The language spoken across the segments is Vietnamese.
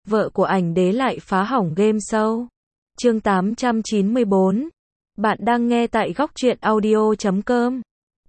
vợ của ảnh đế lại phá hỏng game show. Chương 894. Bạn đang nghe tại góc truyện audio.com.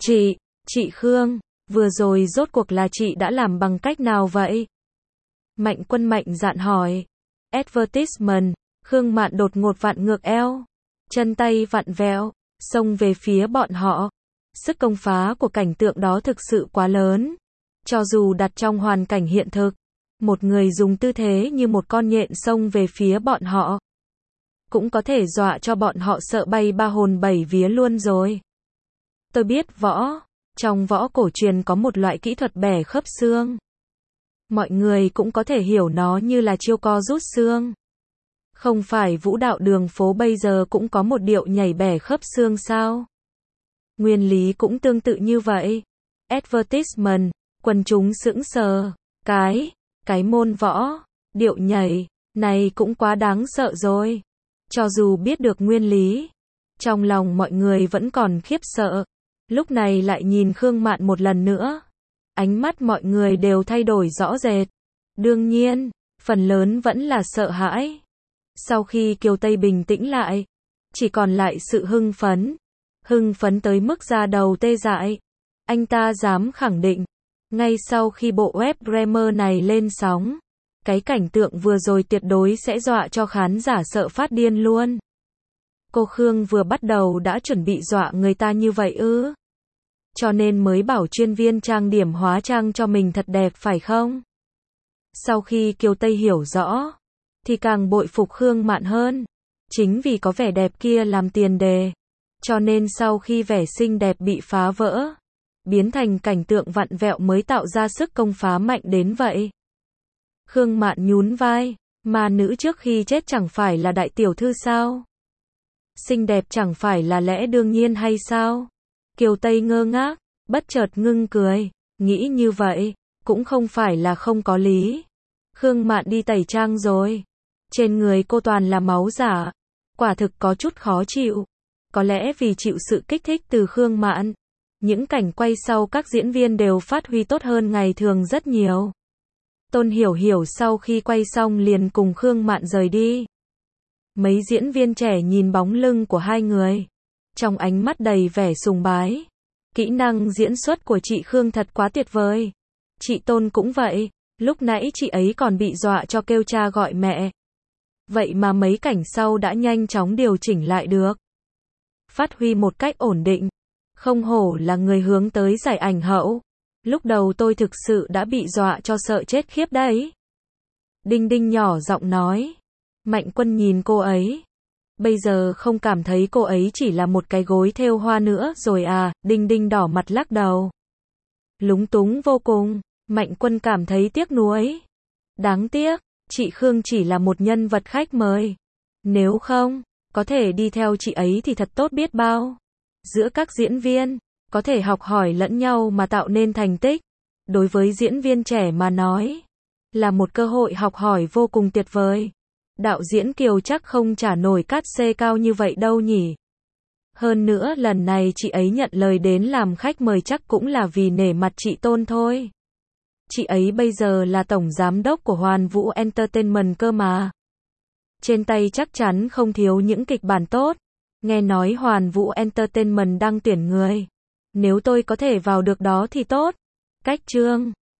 Chị Khương, vừa rồi rốt cuộc là chị đã làm bằng cách nào vậy? Mạnh Quân mạnh dạn hỏi. Advertisement. Khương Mạn đột ngột vặn ngược eo, chân tay vặn vẹo, xông về phía bọn họ. Sức công phá của cảnh tượng đó thực sự quá lớn. Cho dù đặt trong hoàn cảnh hiện thực, một người dùng tư thế như một con nhện xông về phía bọn họ, cũng có thể dọa cho bọn họ sợ bay ba hồn bảy vía luôn rồi. Tôi biết võ, trong võ cổ truyền có một loại kỹ thuật bẻ khớp xương. Mọi người cũng có thể hiểu nó như là chiêu co rút xương. Không phải vũ đạo đường phố bây giờ cũng có một điệu nhảy bẻ khớp xương sao? Nguyên lý cũng tương tự như vậy. Advertisement, quần chúng sững sờ. Cái môn võ, điệu nhảy, này cũng quá đáng sợ rồi. Cho dù biết được nguyên lý, trong lòng mọi người vẫn còn khiếp sợ. Lúc này lại nhìn Khương Mạn một lần nữa. Ánh mắt mọi người đều thay đổi rõ rệt. Đương nhiên, phần lớn vẫn là sợ hãi. Sau khi Kiều Tây bình tĩnh lại, chỉ còn lại sự hưng phấn. Hưng phấn tới mức da đầu tê dại. Anh ta dám khẳng định, ngay sau khi bộ web Grammar này lên sóng, cái cảnh tượng vừa rồi tuyệt đối sẽ dọa cho khán giả sợ phát điên luôn. Cô Khương vừa bắt đầu đã chuẩn bị dọa người ta như vậy ư? Cho nên mới bảo chuyên viên trang điểm hóa trang cho mình thật đẹp phải không? Sau khi Kiều Tây hiểu rõ, thì càng bội phục Khương Mạn hơn. Chính vì có vẻ đẹp kia làm tiền đề, cho nên sau khi vẻ xinh đẹp bị phá vỡ, biến thành cảnh tượng vặn vẹo mới tạo ra sức công phá mạnh đến vậy. Khương Mạn nhún vai, mà nữ trước khi chết chẳng phải là đại tiểu thư sao? Xinh đẹp chẳng phải là lẽ đương nhiên hay sao? Kiều Tây ngơ ngác, bất chợt ngưng cười, nghĩ như vậy, cũng không phải là không có lý. Khương Mạn đi tẩy trang rồi. Trên người cô toàn là máu giả. Quả thực có chút khó chịu. Có lẽ vì chịu sự kích thích từ Khương Mạn, những cảnh quay sau các diễn viên đều phát huy tốt hơn ngày thường rất nhiều. Tôn Hiểu Hiểu sau khi quay xong liền cùng Khương Mạn rời đi. Mấy diễn viên trẻ nhìn bóng lưng của hai người, trong ánh mắt đầy vẻ sùng bái. Kỹ năng diễn xuất của chị Khương thật quá tuyệt vời. Chị Tôn cũng vậy, lúc nãy chị ấy còn bị dọa cho kêu cha gọi mẹ. Vậy mà mấy cảnh sau đã nhanh chóng điều chỉnh lại được. Phát huy một cách ổn định. Không hổ là người hướng tới giải ảnh hậu. Lúc đầu tôi thực sự đã bị dọa cho sợ chết khiếp đấy. Đinh Đinh nhỏ giọng nói. Mạnh Quân nhìn cô ấy. Bây giờ không cảm thấy cô ấy chỉ là một cái gối thêu hoa nữa rồi à? Đinh Đinh đỏ mặt lắc đầu. Lúng túng vô cùng. Mạnh Quân cảm thấy tiếc nuối. Đáng tiếc, chị Khương chỉ là một nhân vật khách mời. Nếu không, có thể đi theo chị ấy thì thật tốt biết bao. Giữa các diễn viên, có thể học hỏi lẫn nhau mà tạo nên thành tích. Đối với diễn viên trẻ mà nói, là một cơ hội học hỏi vô cùng tuyệt vời. Đạo diễn Kiều chắc không trả nổi cát xê cao như vậy đâu nhỉ. Hơn nữa lần này chị ấy nhận lời đến làm khách mời chắc cũng là vì nể mặt chị Tôn thôi. Chị ấy bây giờ là tổng giám đốc của Hoàn Vũ Entertainment cơ mà. Trên tay chắc chắn không thiếu những kịch bản tốt. Nghe nói Hoàn Vũ Entertainment đang tuyển người. Nếu tôi có thể vào được đó thì tốt. Cách chương